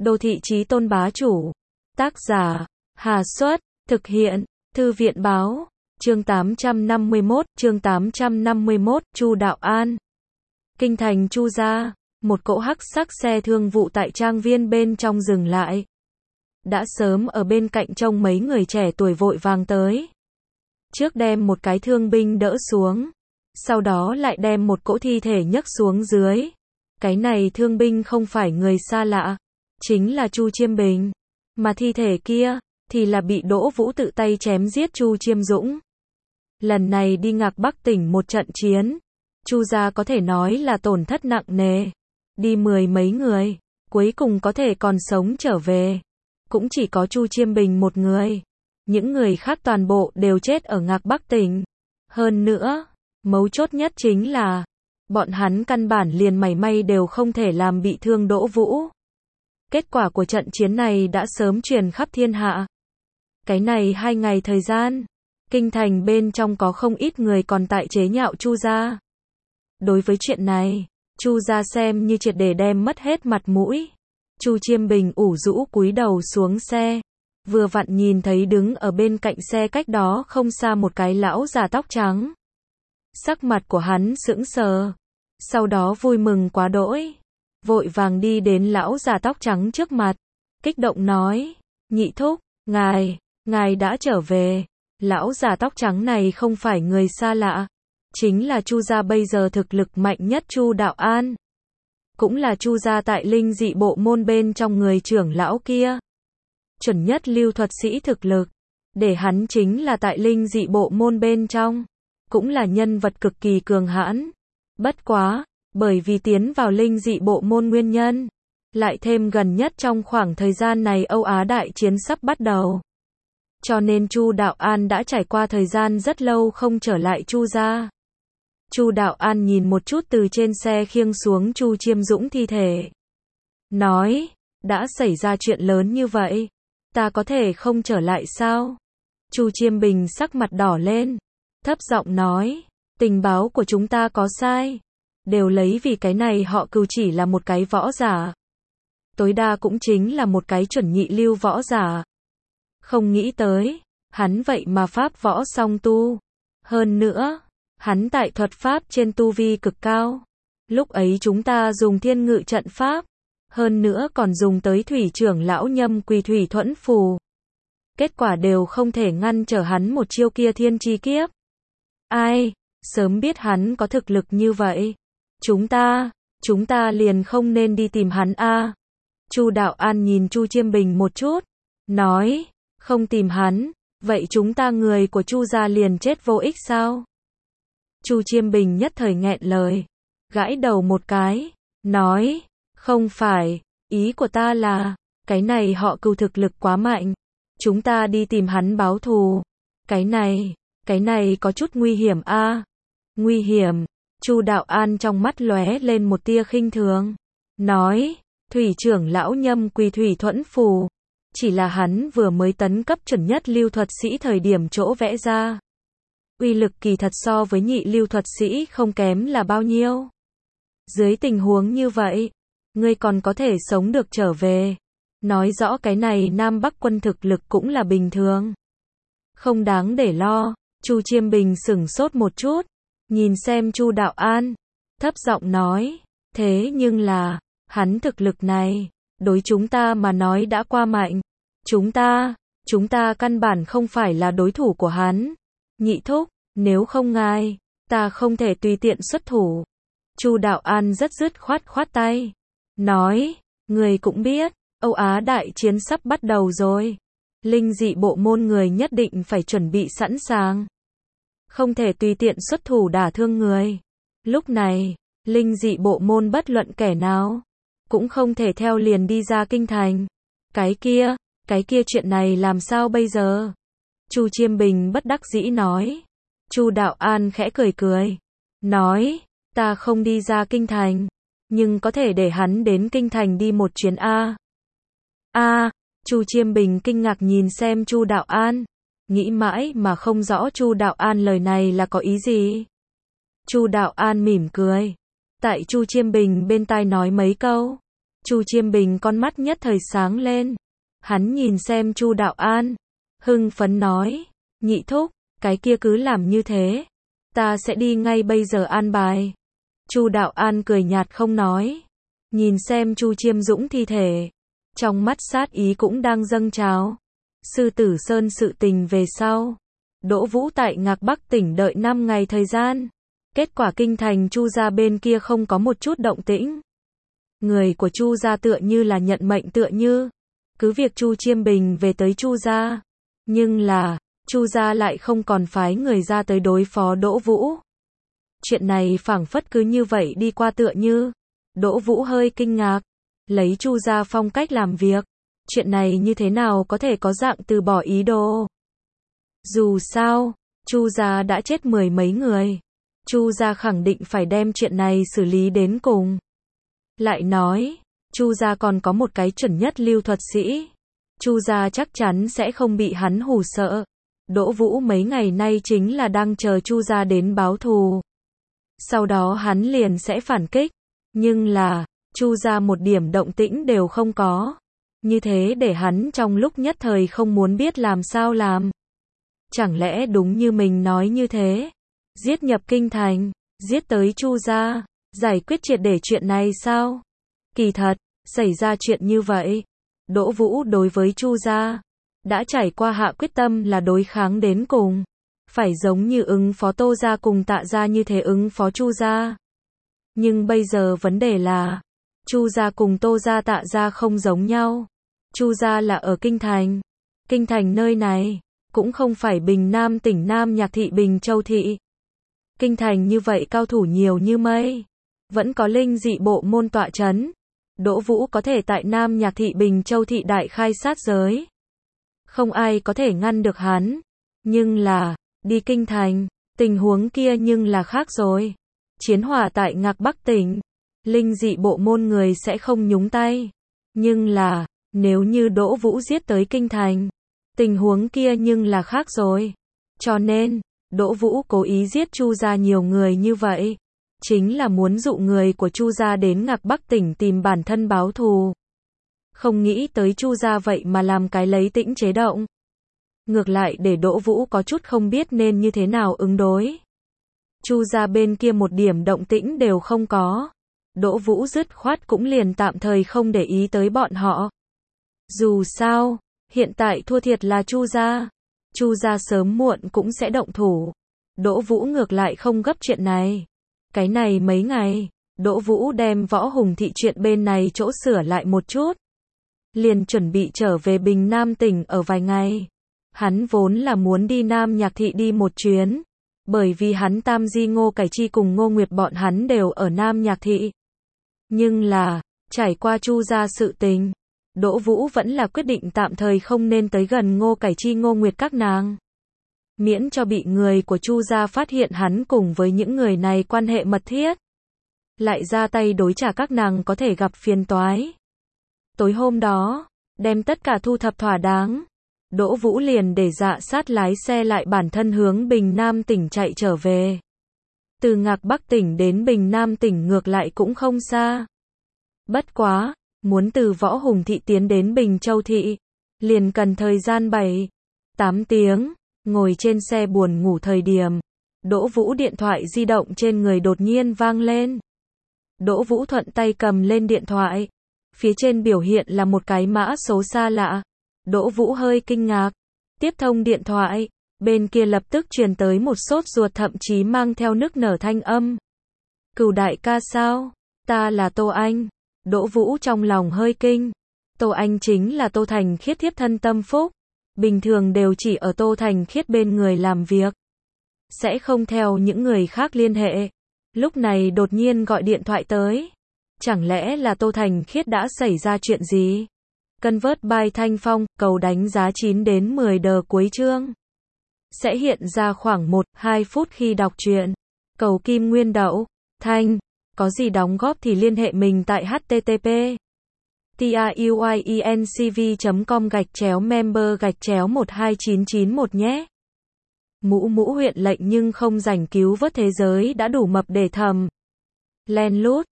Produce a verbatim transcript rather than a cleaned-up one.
Đô thị chí tôn bá chủ. Tác giả, Hà Xuất, thực hiện, Thư viện báo, chương tám trăm năm mươi mốt, chương tám trăm năm mươi mốt, Chu Đạo An. Kinh thành Chu gia, một cỗ hắc sắc xe thương vụ tại trang viên bên trong dừng lại. Đã sớm ở bên cạnh trông mấy người trẻ tuổi vội vàng tới. Trước đem một cái thương binh đỡ xuống, sau đó lại đem một cỗ thi thể nhấc xuống dưới. Cái này thương binh không phải người xa lạ, chính là Chu Chiêm Bình, mà thi thể kia thì là bị Đỗ Vũ tự tay chém giết Chu Chiêm Dũng. Lần này đi Ngạc Bắc tỉnh một trận chiến, Chu gia có thể nói là tổn thất nặng nề, đi mười mấy người, cuối cùng có thể còn sống trở về, cũng chỉ có Chu Chiêm Bình một người, những người khác toàn bộ đều chết ở Ngạc Bắc tỉnh. Hơn nữa, mấu chốt nhất chính là, bọn hắn căn bản liền mảy may đều không thể làm bị thương Đỗ Vũ. Kết quả của trận chiến này đã sớm truyền khắp thiên hạ. Cái này hai ngày thời gian, kinh thành bên trong có không ít người còn tại chế nhạo Chu gia. Đối với chuyện này, Chu gia xem như triệt để đem mất hết mặt mũi. Chu Chiêm Bình ủ rũ cúi đầu xuống xe, vừa vặn nhìn thấy đứng ở bên cạnh xe cách đó không xa một cái lão già tóc trắng. Sắc mặt của hắn sững sờ, sau đó vui mừng quá đỗi, vội vàng đi đến lão già tóc trắng trước mặt, kích động nói: "Nhị thúc, ngài, ngài đã trở về." Lão già tóc trắng này không phải người xa lạ, chính là Chu gia bây giờ thực lực mạnh nhất Chu Đạo An, cũng là Chu gia tại linh dị bộ môn bên trong người trưởng lão kia. Chuẩn nhất lưu thuật sĩ thực lực, để hắn chính là tại linh dị bộ môn bên trong, cũng là nhân vật cực kỳ cường hãn. Bất quá, bởi vì tiến vào linh dị bộ môn nguyên nhân, lại thêm gần nhất trong khoảng thời gian này Âu Á đại chiến sắp bắt đầu, cho nên Chu Đạo An đã trải qua thời gian rất lâu không trở lại Chu gia. Chu Đạo An nhìn một chút từ trên xe khiêng xuống Chu Chiêm Dũng thi thể, nói: "Đã xảy ra chuyện lớn như vậy, ta có thể không trở lại sao?" Chu Chiêm Bình sắc mặt đỏ lên, thấp giọng nói: "Tình báo của chúng ta có sai, đều lấy vì cái này họ Cừu chỉ là một cái võ giả, tối đa cũng chính là một cái chuẩn nhị lưu võ giả. Không nghĩ tới, hắn vậy mà pháp võ song tu. Hơn nữa, hắn tại thuật pháp trên tu vi cực cao. Lúc ấy chúng ta dùng thiên ngự trận pháp, hơn nữa còn dùng tới thủy trưởng lão Nhâm Quỳ thủy thuẫn phù. Kết quả đều không thể ngăn trở hắn một chiêu kia thiên chi kiếp. Ai, sớm biết hắn có thực lực như vậy, chúng ta, chúng ta liền không nên đi tìm hắn a." Chu Đạo An nhìn Chu Chiêm Bình một chút, nói: "Không tìm hắn, vậy chúng ta người của Chu gia liền chết vô ích sao?" Chu Chiêm Bình nhất thời nghẹn lời, gãi đầu một cái, nói: "Không phải, ý của ta là, cái này họ Cừu thực lực quá mạnh, chúng ta đi tìm hắn báo thù. Cái này, cái này có chút nguy hiểm a." "Nguy hiểm?" Chu Đạo An trong mắt lóe lên một tia khinh thường, nói: "Thủy trưởng lão Nhâm Quỳ thủy thuẫn phù, chỉ là hắn vừa mới tấn cấp chuẩn nhất lưu thuật sĩ thời điểm chỗ vẽ ra. Uy lực kỳ thật so với nhị lưu thuật sĩ không kém là bao nhiêu. Dưới tình huống như vậy, ngươi còn có thể sống được trở về, nói rõ cái này Nam Bắc quân thực lực cũng là bình thường, không đáng để lo." Chu Chiêm Bình sửng sốt một chút, nhìn xem Chu Đạo An, thấp giọng nói: "Thế nhưng là, hắn thực lực này, đối chúng ta mà nói đã qua mạnh. Chúng ta, chúng ta căn bản không phải là đối thủ của hắn. Nhị thúc, nếu không ngài, ta không thể tùy tiện xuất thủ." Chu Đạo An rất dứt khoát khoát tay, nói: "Người cũng biết, Âu Á đại chiến sắp bắt đầu rồi. Linh dị bộ môn người nhất định phải chuẩn bị sẵn sàng, không thể tùy tiện xuất thủ đả thương người. Lúc này, linh dị bộ môn bất luận kẻ nào, cũng không thể theo liền đi ra kinh thành. Cái kia, cái kia chuyện này làm sao bây giờ?" Chu Chiêm Bình bất đắc dĩ nói. Chu Đạo An khẽ cười cười, nói: "Ta không đi ra kinh thành, nhưng có thể để hắn đến kinh thành đi một chuyến a." "A?" Chu Chiêm Bình kinh ngạc nhìn xem Chu Đạo An, nghĩ mãi mà không rõ Chu Đạo An lời này là có ý gì. Chu Đạo An mỉm cười, tại Chu Chiêm Bình bên tai nói mấy câu, Chu Chiêm Bình con mắt nhất thời sáng lên. Hắn nhìn xem Chu Đạo An, hưng phấn nói, nhị thúc, cái kia cứ làm như thế. Ta sẽ đi ngay bây giờ an bài. Chu Đạo An cười nhạt không nói. Nhìn xem Chu Chiêm Dũng thi thể. Trong mắt sát ý cũng đang dâng trào. Sư Tử Sơn sự tình về sau. Đỗ Vũ tại Ngạc Bắc tỉnh đợi năm ngày thời gian. Kết quả kinh thành Chu gia bên kia không có một chút động tĩnh. Người của Chu gia tựa như là nhận mệnh tựa như. Cứ việc Chu Chiêm Bình về tới Chu gia. Nhưng là, Chu gia lại không còn phái người ra tới đối phó Đỗ Vũ. Chuyện này phảng phất cứ như vậy đi qua tựa như. Đỗ Vũ hơi kinh ngạc. Lấy Chu gia phong cách làm việc. Chuyện này như thế nào có thể có dạng từ bỏ ý đồ. Dù sao, Chu gia đã chết mười mấy người. Chu gia khẳng định phải đem chuyện này xử lý đến cùng. Lại nói, Chu gia còn có một cái chuẩn nhất lưu thuật sĩ. Chu gia chắc chắn sẽ không bị hắn hù sợ. Đỗ Vũ mấy ngày nay chính là đang chờ Chu gia đến báo thù. Sau đó hắn liền sẽ phản kích. Nhưng là, Chu gia một điểm động tĩnh đều không có. Như thế để hắn trong lúc nhất thời không muốn biết làm sao làm. Chẳng lẽ đúng như mình nói như thế? Giết nhập kinh thành, giết tới Chu gia, giải quyết triệt để chuyện này sao? Kỳ thật, xảy ra chuyện như vậy. Đỗ Vũ đối với Chu gia, đã trải qua hạ quyết tâm là đối kháng đến cùng. Phải giống như ứng phó Tô gia cùng Tạ gia như thế ứng phó Chu gia. Nhưng bây giờ vấn đề là, Chu gia cùng Tô gia Tạ gia không giống nhau. Chu gia là ở kinh thành. Kinh thành nơi này, cũng không phải Bình Nam tỉnh Nam Nhạc thị Bình Châu thị. Kinh thành như vậy cao thủ nhiều như mây. Vẫn có linh dị bộ môn tọa chấn. Đỗ Vũ có thể tại Nam Nhạc thị Bình Châu thị đại khai sát giới. Không ai có thể ngăn được hắn. Nhưng là, đi kinh thành, tình huống kia nhưng là khác rồi. Chiến hỏa tại Ngạc Bắc tỉnh. Linh dị bộ môn người sẽ không nhúng tay. Nhưng là, nếu như Đỗ Vũ giết tới kinh thành, tình huống kia nhưng là khác rồi. Cho nên, Đỗ Vũ cố ý giết Chu gia nhiều người như vậy, chính là muốn dụ người của Chu gia đến Ngạc Bắc tỉnh tìm bản thân báo thù. Không nghĩ tới Chu gia vậy mà làm cái lấy tĩnh chế động. Ngược lại để Đỗ Vũ có chút không biết nên như thế nào ứng đối. Chu gia bên kia một điểm động tĩnh đều không có. Đỗ Vũ dứt khoát cũng liền tạm thời không để ý tới bọn họ. Dù sao, hiện tại thua thiệt là Chu gia. Chu gia sớm muộn cũng sẽ động thủ. Đỗ Vũ ngược lại không gấp chuyện này. Cái này mấy ngày, Đỗ Vũ đem Võ Hùng thị chuyện bên này chỗ sửa lại một chút. Liền chuẩn bị trở về Bình Nam tỉnh ở vài ngày. Hắn vốn là muốn đi Nam Nhạc thị đi một chuyến. Bởi vì hắn Tam Di Ngô Cải Chi cùng Ngô Nguyệt bọn hắn đều ở Nam Nhạc thị. Nhưng là, trải qua Chu gia sự tình, Đỗ Vũ vẫn là quyết định tạm thời không nên tới gần Ngô Cải Chi Ngô Nguyệt các nàng. Miễn cho bị người của Chu gia phát hiện hắn cùng với những người này quan hệ mật thiết. Lại ra tay đối trả các nàng có thể gặp phiền toái. Tối hôm đó, đem tất cả thu thập thỏa đáng. Đỗ Vũ liền để Dạ Sát lái xe lại bản thân hướng Bình Nam tỉnh chạy trở về. Từ Ngạc Bắc tỉnh đến Bình Nam tỉnh ngược lại cũng không xa. Bất quá, muốn từ Võ Hùng thị tiến đến Bình Châu thị, liền cần thời gian bảy, tám tiếng. Ngồi trên xe buồn ngủ thời điểm, Đỗ Vũ điện thoại di động trên người đột nhiên vang lên. Đỗ Vũ thuận tay cầm lên điện thoại. Phía trên biểu hiện là một cái mã số xa lạ. Đỗ Vũ hơi kinh ngạc. Tiếp thông điện thoại, bên kia lập tức truyền tới một sốt ruột thậm chí mang theo nức nở thanh âm. Cửu đại ca sao? Ta là Tô Anh. Đỗ Vũ trong lòng hơi kinh. Tô Anh chính là Tô Thành Khiết thiếp thân tâm phúc. Bình thường đều chỉ ở Tô Thành Khiết bên người làm việc. Sẽ không theo những người khác liên hệ. Lúc này đột nhiên gọi điện thoại tới. Chẳng lẽ là Tô Thành Khiết đã xảy ra chuyện gì? Convert by Thanh Phong, cầu đánh giá chín đến mười đờ cuối chương. Sẽ hiện ra khoảng một đến hai phút khi đọc truyện. Cầu kim nguyên đậu. Thanh. Có gì đóng góp thì liên hệ mình tại http truyencv chấm com gạch chéo member gạch chéo một hai chín chín một nhé. Mũ mũ huyện lệnh nhưng không rảnh cứu vớt thế giới đã đủ mập để thầm. Len lút.